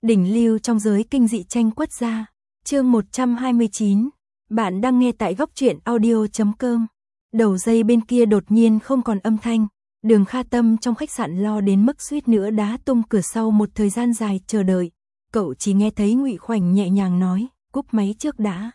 Đỉnh lưu trong giới kinh dị tranh quất gia. Chương 129. Bạn đang nghe tại góc truyện audio.com. Đầu dây bên kia đột nhiên không còn âm thanh. Đường Kha Tâm trong khách sạn lo đến mức suýt nữa đá tung cửa sau một thời gian dài chờ đợi. Cậu chỉ nghe thấy Ngụy Khoảnh nhẹ nhàng nói, cúp máy trước đã.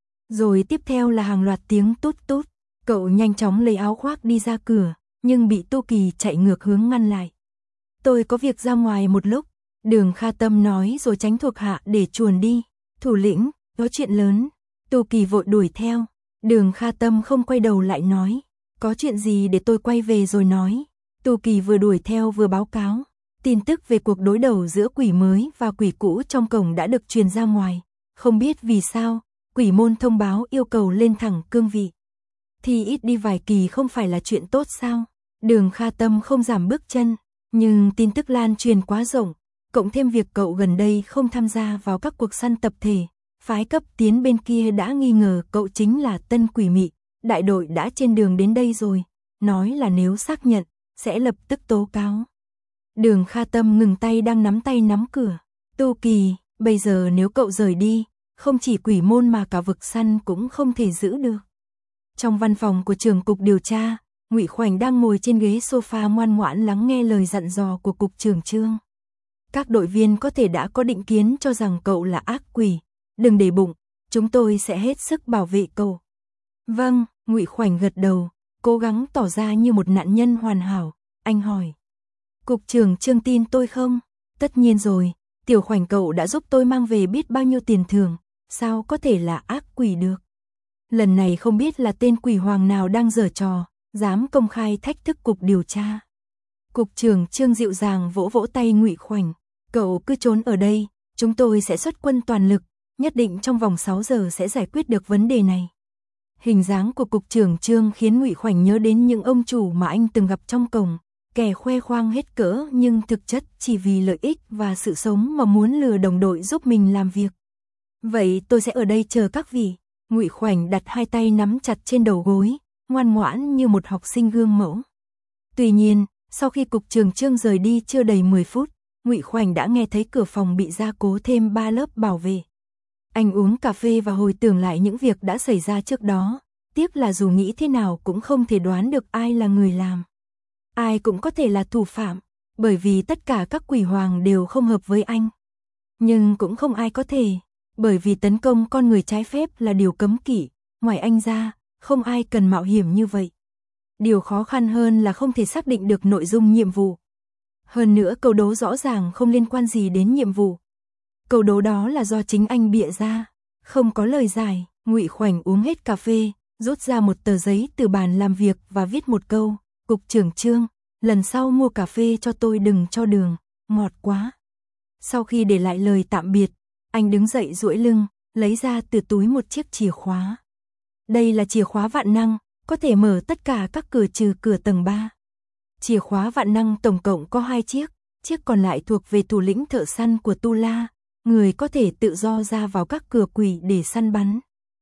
Rồi tiếp theo là hàng loạt tiếng tút tút. Cậu nhanh chóng lấy áo khoác đi ra cửa, nhưng bị Tô Kỳ chạy ngược hướng ngăn lại. Tôi có việc ra ngoài một lúc. Đường Kha Tâm nói rồi tránh thuộc hạ để chuồn đi. Thủ lĩnh, có chuyện lớn. Tô Kỳ vội đuổi theo. Đường Kha Tâm không quay đầu lại nói, có chuyện gì để tôi quay về rồi nói. Tô Kỳ vừa đuổi theo vừa báo cáo. Tin tức về cuộc đối đầu giữa quỷ mới và quỷ cũ trong cổng đã được truyền ra ngoài. Không biết vì sao, quỷ môn thông báo yêu cầu lên thẳng cương vị. Thì ít đi vài kỳ không phải là chuyện tốt sao? Đường Kha Tâm không giảm bước chân, nhưng tin tức lan truyền quá rộng. Cộng thêm việc cậu gần đây không tham gia vào các cuộc săn tập thể, phái cấp tiến bên kia đã nghi ngờ cậu chính là tân quỷ mị. Đại đội đã trên đường đến đây rồi, nói là nếu xác nhận, sẽ lập tức tố cáo. Đường Kha Tâm ngừng tay đang nắm tay nắm cửa. Tô Kỳ, bây giờ nếu cậu rời đi, không chỉ quỷ môn mà cả vực săn cũng không thể giữ được. Trong văn phòng của trưởng cục điều tra, Ngụy Khoảnh đang ngồi trên ghế sofa ngoan ngoãn lắng nghe lời dặn dò của cục trưởng Trương. Các đội viên có thể đã có định kiến cho rằng cậu là ác quỷ, đừng để bụng, chúng tôi sẽ hết sức bảo vệ cậu. Vâng, Ngụy Khoảnh gật đầu, cố gắng tỏ ra như một nạn nhân hoàn hảo. Anh hỏi, cục trưởng Trương tin tôi không? Tất nhiên rồi, Tiểu Khoảnh cậu đã giúp tôi mang về biết bao nhiêu tiền thưởng, sao có thể là ác quỷ được? Lần này không biết là tên quỷ hoàng nào đang giở trò, dám công khai thách thức cục điều tra. Cục trưởng Trương dịu dàng vỗ vỗ tay Ngụy Khoảnh, cậu cứ trốn ở đây, chúng tôi sẽ xuất quân toàn lực, nhất định trong vòng 6 giờ sẽ giải quyết được vấn đề này. Hình dáng của cục trưởng Trương khiến Ngụy Khoảnh nhớ đến những ông chủ mà anh từng gặp trong cổng, kẻ khoe khoang hết cỡ nhưng thực chất chỉ vì lợi ích và sự sống mà muốn lừa đồng đội giúp mình làm việc. Vậy tôi sẽ ở đây chờ các vị. Ngụy Khoảnh đặt hai tay nắm chặt trên đầu gối, ngoan ngoãn như một học sinh gương mẫu. Tuy nhiên, sau khi cục trưởng Trương rời đi chưa đầy 10 phút, Ngụy Khoảnh đã nghe thấy cửa phòng bị gia cố thêm 3 lớp bảo vệ. Anh uống cà phê và hồi tưởng lại những việc đã xảy ra trước đó, tiếc là dù nghĩ thế nào cũng không thể đoán được ai là người làm. Ai cũng có thể là thủ phạm, bởi vì tất cả các quỷ hoàng đều không hợp với anh. Nhưng cũng không ai có thể, bởi vì tấn công con người trái phép là điều cấm kỵ, ngoài anh ra, không ai cần mạo hiểm như vậy. Điều khó khăn hơn là không thể xác định được nội dung nhiệm vụ. Hơn nữa câu đố rõ ràng không liên quan gì đến nhiệm vụ. Câu đố đó là do chính anh bịa ra, không có lời giải. Ngụy Khoảnh uống hết cà phê, rút ra một tờ giấy từ bàn làm việc và viết một câu, cục trưởng Trương, lần sau mua cà phê cho tôi đừng cho đường, ngọt quá. Sau khi để lại lời tạm biệt, anh đứng dậy duỗi lưng, lấy ra từ túi một chiếc chìa khóa. Đây là chìa khóa vạn năng, có thể mở tất cả các cửa trừ cửa tầng 3. Chìa khóa vạn năng tổng cộng có 2 chiếc, chiếc còn lại thuộc về thủ lĩnh thợ săn của Tu La, người có thể tự do ra vào các cửa quỷ để săn bắn.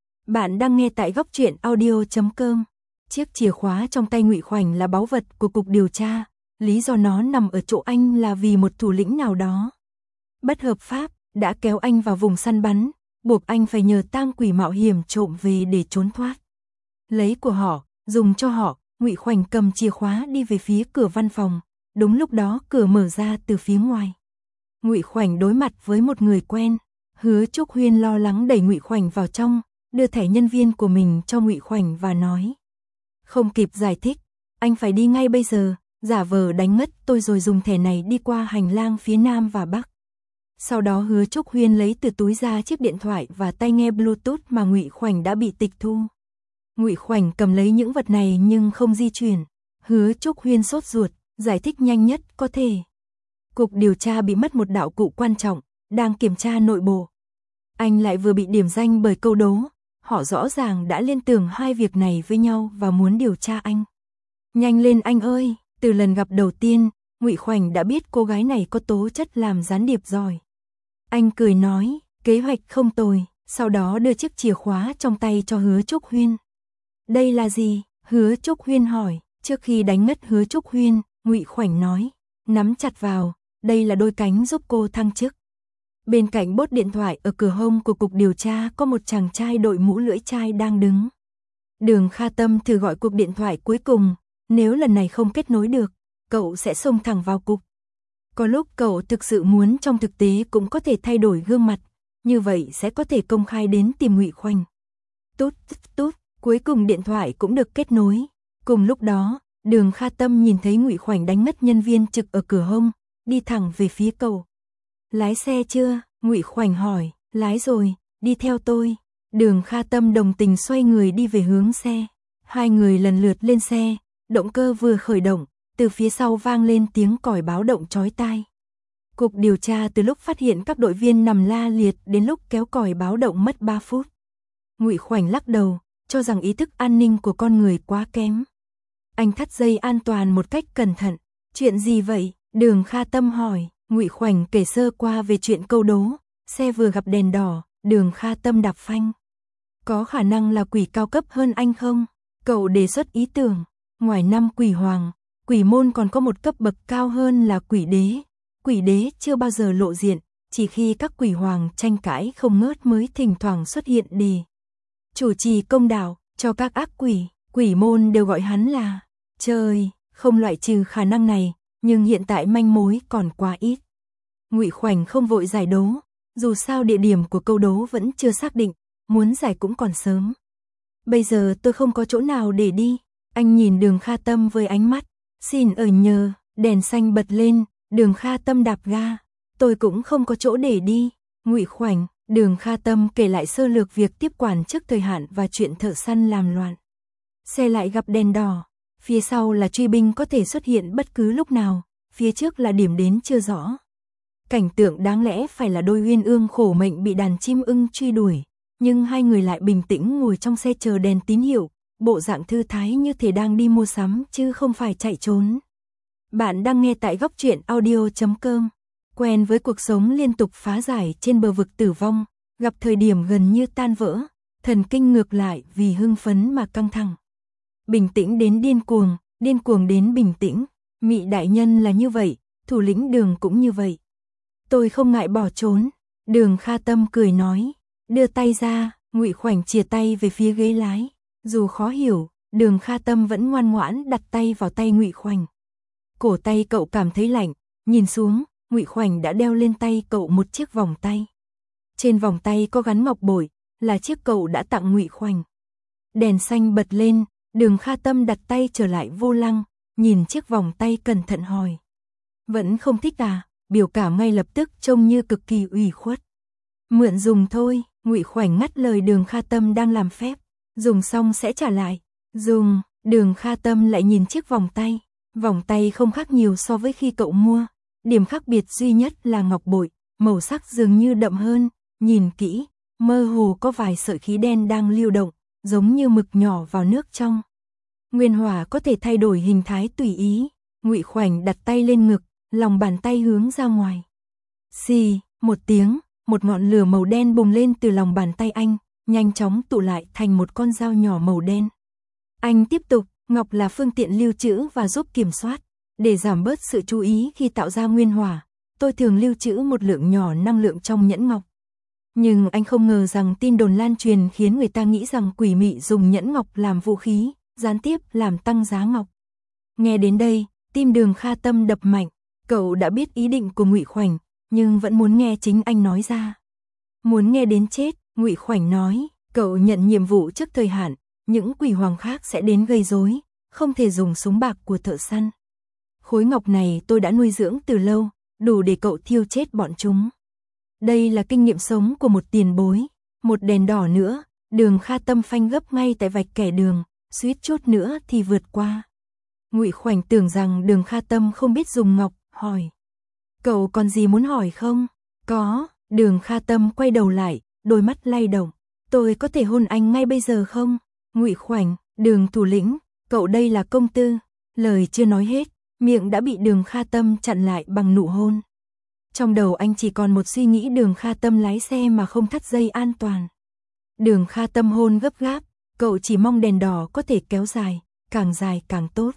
Bạn đang nghe tại góc truyện audio.com. Chiếc chìa khóa trong tay Ngụy Khoảnh là báu vật của cục điều tra, lý do nó nằm ở chỗ anh là vì một thủ lĩnh nào đó bất hợp pháp đã kéo anh vào vùng săn bắn, buộc anh phải nhờ tang quỷ mạo hiểm trộm về để trốn thoát. Lấy của họ, dùng cho họ, Ngụy Khoảnh cầm chìa khóa đi về phía cửa văn phòng, đúng lúc đó cửa mở ra từ phía ngoài. Ngụy Khoảnh đối mặt với một người quen, Hứa Trúc Huyên lo lắng đẩy Ngụy Khoảnh vào trong, đưa thẻ nhân viên của mình cho Ngụy Khoảnh và nói. Không kịp giải thích, anh phải đi ngay bây giờ, giả vờ đánh ngất tôi rồi dùng thẻ này đi qua hành lang phía Nam và Bắc. Sau đó Hứa Trúc Huyên lấy từ túi ra chiếc điện thoại và tai nghe Bluetooth mà Ngụy Khoảnh đã bị tịch thu. Ngụy Khoảnh cầm lấy những vật này nhưng không di chuyển. Hứa Trúc Huyên sốt ruột, giải thích nhanh nhất có thể. Cục điều tra bị mất một đạo cụ quan trọng, đang kiểm tra nội bộ. Anh lại vừa bị điểm danh bởi câu đố, họ rõ ràng đã liên tưởng hai việc này với nhau và muốn điều tra anh. Nhanh lên anh ơi, từ lần gặp đầu tiên, Ngụy Khoảnh đã biết cô gái này có tố chất làm gián điệp giỏi. Anh cười nói, kế hoạch không tồi, sau đó đưa chiếc chìa khóa trong tay cho Hứa Trúc Huyên. Đây là gì? Hứa Trúc Huyên hỏi. Trước khi đánh ngất Hứa Trúc Huyên, Ngụy Khoảnh nói, nắm chặt vào, đây là đôi cánh giúp cô thăng chức. Bên cạnh bốt điện thoại ở cửa hông của cục điều tra có một chàng trai đội mũ lưỡi chai đang đứng. Đường Kha Tâm thử gọi cuộc điện thoại cuối cùng, nếu lần này không kết nối được, cậu sẽ xông thẳng vào cục. Có lúc cậu thực sự muốn trong thực tế cũng có thể thay đổi gương mặt, như vậy sẽ có thể công khai đến tìm Ngụy Khoành. Tút tút, cuối cùng điện thoại cũng được kết nối. Cùng lúc đó, Đường Kha Tâm nhìn thấy Ngụy Khoành đánh ngất nhân viên trực ở cửa hông, đi thẳng về phía cậu. Lái xe chưa? Ngụy Khoành hỏi. Lái rồi, đi theo tôi. Đường Kha Tâm đồng tình xoay người đi về hướng xe. Hai người lần lượt lên xe, động cơ vừa khởi động, từ phía sau vang lên tiếng còi báo động chói tai. Cục điều tra từ lúc phát hiện các đội viên nằm la liệt đến lúc kéo còi báo động mất 3 phút. Ngụy Khoành lắc đầu, cho rằng ý thức an ninh của con người quá kém. Anh thắt dây an toàn một cách cẩn thận. Chuyện gì vậy? Đường Kha Tâm hỏi. Ngụy Khoành kể sơ qua về chuyện câu đố. Xe vừa gặp đèn đỏ, Đường Kha Tâm đạp phanh. Có khả năng là quỷ cao cấp hơn anh không? Cậu đề xuất ý tưởng. Ngoài 5 quỷ hoàng, quỷ môn còn có một cấp bậc cao hơn là quỷ đế. Quỷ đế chưa bao giờ lộ diện, chỉ khi các quỷ hoàng tranh cãi không ngớt mới thỉnh thoảng xuất hiện để chủ trì công đạo cho các ác quỷ. Quỷ môn đều gọi hắn là trời, không loại trừ khả năng này, nhưng hiện tại manh mối còn quá ít. Ngụy Khoành không vội giải đố, dù sao địa điểm của câu đố vẫn chưa xác định, muốn giải cũng còn sớm. Bây giờ tôi không có chỗ nào để đi. Anh nhìn Đường Kha Tâm với ánh mắt xin ở nhờ. Đèn xanh bật lên, Đường Kha Tâm đạp ga. Tôi cũng không có chỗ để đi. Ngụy Khoành. Đường Kha Tâm kể lại sơ lược việc tiếp quản trước thời hạn và chuyện thợ săn làm loạn. Xe lại gặp đèn đỏ, phía sau là truy binh có thể xuất hiện bất cứ lúc nào, phía trước là điểm đến chưa rõ. Cảnh tượng đáng lẽ phải là đôi uyên ương khổ mệnh bị đàn chim ưng truy đuổi, nhưng hai người lại bình tĩnh ngồi trong xe chờ đèn tín hiệu, bộ dạng thư thái như thể đang đi mua sắm chứ không phải chạy trốn. Bạn đang nghe tại Góc Truyện Audio.com. Quen với cuộc sống liên tục phá giải trên bờ vực tử vong, gặp thời điểm gần như tan vỡ, thần kinh ngược lại vì hưng phấn mà căng thẳng. Bình tĩnh đến điên cuồng đến bình tĩnh. Mị đại nhân là như vậy, thủ lĩnh Đường cũng như vậy. Tôi không ngại bỏ trốn. Đường Kha Tâm cười nói, đưa tay ra. Ngụy Khoành chìa tay về phía ghế lái. Dù khó hiểu, Đường Kha Tâm vẫn ngoan ngoãn đặt tay vào tay Ngụy Khoành. Cổ tay cậu cảm thấy lạnh, nhìn xuống, Ngụy Khoành đã đeo lên tay cậu một chiếc vòng tay. Trên vòng tay có gắn ngọc bội, là chiếc cậu đã tặng Ngụy Khoành. Đèn xanh bật lên, Đường Kha Tâm đặt tay trở lại vô lăng, nhìn chiếc vòng tay cẩn thận hỏi. Vẫn không thích à? Biểu cảm ngay lập tức trông như cực kỳ ủy khuất. Mượn dùng thôi. Ngụy Khoành ngắt lời Đường Kha Tâm đang làm phép. Dùng xong sẽ trả lại. Dùng. Đường Kha Tâm lại nhìn chiếc vòng tay. Vòng tay không khác nhiều so với khi cậu mua. Điểm khác biệt duy nhất là ngọc bội, màu sắc dường như đậm hơn. Nhìn kỹ, mơ hồ có vài sợi khí đen đang lưu động, giống như mực nhỏ vào nước trong. Nguyên hỏa có thể thay đổi hình thái tùy ý. Ngụy Khoành đặt tay lên ngực, lòng bàn tay hướng ra ngoài. Xì, một tiếng, một ngọn lửa màu đen bùng lên từ lòng bàn tay anh, nhanh chóng tụ lại thành một con dao nhỏ màu đen. Anh tiếp tục, ngọc là phương tiện lưu trữ và giúp kiểm soát. Để giảm bớt sự chú ý khi tạo ra nguyên hỏa, tôi thường lưu trữ một lượng nhỏ năng lượng trong nhẫn ngọc. Nhưng anh không ngờ rằng tin đồn lan truyền khiến người ta nghĩ rằng quỷ mị dùng nhẫn ngọc làm vũ khí, gián tiếp làm tăng giá ngọc. Nghe đến đây, tim Đường Kha Tâm đập mạnh. Cậu đã biết ý định của Ngụy Khoành, nhưng vẫn muốn nghe chính anh nói ra. Muốn nghe đến chết. Ngụy Khoành nói, cậu nhận nhiệm vụ trước thời hạn, những quỷ hoàng khác sẽ đến gây rối, không thể dùng súng bạc của thợ săn. Khối ngọc này tôi đã nuôi dưỡng từ lâu, đủ để cậu thiêu chết bọn chúng. Đây là kinh nghiệm sống của một tiền bối. Một đèn đỏ nữa, Đường Kha Tâm phanh gấp ngay tại vạch kẻ đường, suýt chút nữa thì vượt qua. Ngụy Khoành tưởng rằng Đường Kha Tâm không biết dùng ngọc, hỏi. Cậu còn gì muốn hỏi không? Có. Đường Kha Tâm quay đầu lại, đôi mắt lay động. Tôi có thể hôn anh ngay bây giờ không? Ngụy Khoành, Đường thủ lĩnh, cậu đây là công tư. Lời chưa nói hết, miệng đã bị Đường Kha Tâm chặn lại bằng nụ hôn. Trong đầu anh chỉ còn một suy nghĩ Đường Kha Tâm lái xe mà không thắt dây an toàn. Đường Kha Tâm hôn gấp gáp, cậu chỉ mong đèn đỏ có thể kéo dài càng tốt.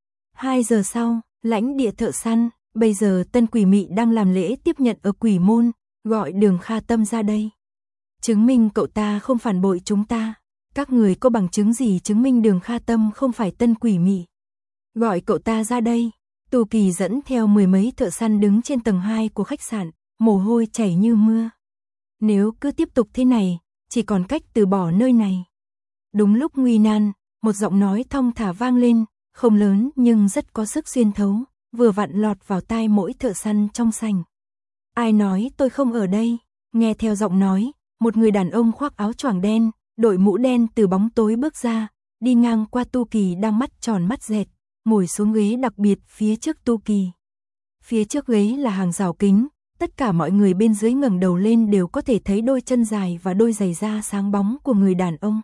2 giờ sau, lãnh địa thợ săn, bây giờ tân quỷ mị đang làm lễ tiếp nhận ở quỷ môn, gọi Đường Kha Tâm ra đây. Chứng minh cậu ta không phản bội chúng ta. Các người có bằng chứng gì chứng minh Đường Kha Tâm không phải tân quỷ mị? Gọi cậu ta ra đây. Tu Kỳ dẫn theo mười mấy thợ săn đứng trên tầng 2 của khách sạn, mồ hôi chảy như mưa. Nếu cứ tiếp tục thế này, chỉ còn cách từ bỏ nơi này. Đúng lúc nguy nan, một giọng nói thong thả vang lên, không lớn nhưng rất có sức xuyên thấu, vừa vặn lọt vào tai mỗi thợ săn trong sảnh. Ai nói tôi không ở đây? Nghe theo giọng nói, một người đàn ông khoác áo choàng đen, đội mũ đen từ bóng tối bước ra, đi ngang qua Tu Kỳ đang mắt tròn mắt dẹt, ngồi xuống ghế đặc biệt phía trước Tu Kỳ. Phía trước ghế là hàng rào kính, tất cả mọi người bên dưới ngẩng đầu lên đều có thể thấy đôi chân dài và đôi giày da sáng bóng của người đàn ông.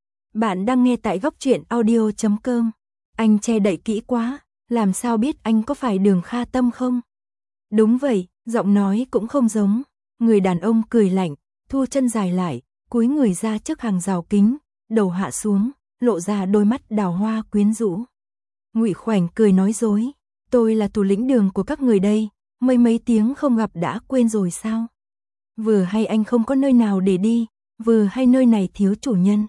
Bạn đang nghe tại góc truyện audio.com. Anh che đậy kỹ quá, làm sao biết anh có phải Đường Kha Tâm không? Đúng vậy, giọng nói cũng không giống. Người đàn ông cười lạnh, thu chân dài lại, cúi người ra trước hàng rào kính, đầu hạ xuống, lộ ra đôi mắt đào hoa quyến rũ. Ngụy Khoảnh cười nói dối, tôi là thủ lĩnh Đường của các người đây, mấy tiếng không gặp đã quên rồi sao? Vừa hay anh không có nơi nào để đi, vừa hay nơi này thiếu chủ nhân.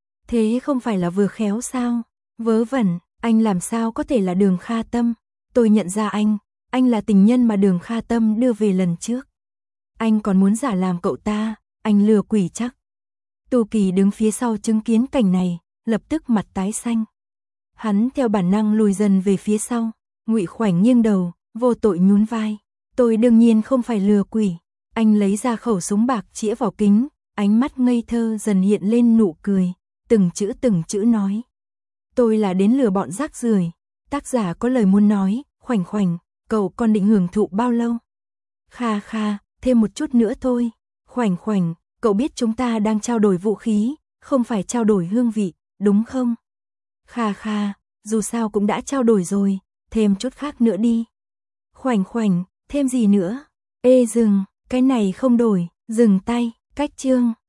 Thế không phải là vừa khéo sao? Vớ vẩn, anh làm sao có thể là Đường Kha Tâm? Tôi nhận ra anh là tình nhân mà Đường Kha Tâm đưa về lần trước. Anh còn muốn giả làm cậu ta, anh lừa quỷ chắc. Tu Kỳ đứng phía sau chứng kiến cảnh này, lập tức mặt tái xanh. Hắn theo bản năng lùi dần về phía sau, Ngụy Khoảnh nghiêng đầu, vô tội nhún vai. Tôi đương nhiên không phải lừa quỷ. Anh lấy ra khẩu súng bạc chĩa vào kính, ánh mắt ngây thơ dần hiện lên nụ cười, từng chữ nói. Tôi là đến lừa bọn rác rưởi. Tác giả có lời muốn nói, Khoảnh Khoảnh, cậu còn định hưởng thụ bao lâu? Kha kha, thêm một chút nữa thôi. Khoảnh Khoảnh, cậu biết chúng ta đang trao đổi vũ khí, không phải trao đổi hương vị, đúng không? Kha kha, dù sao cũng đã trao đổi rồi, thêm chút khác nữa đi. Khoảnh Khoảnh, thêm gì nữa? Ê dừng, cái này không đổi, dừng tay, cách chương.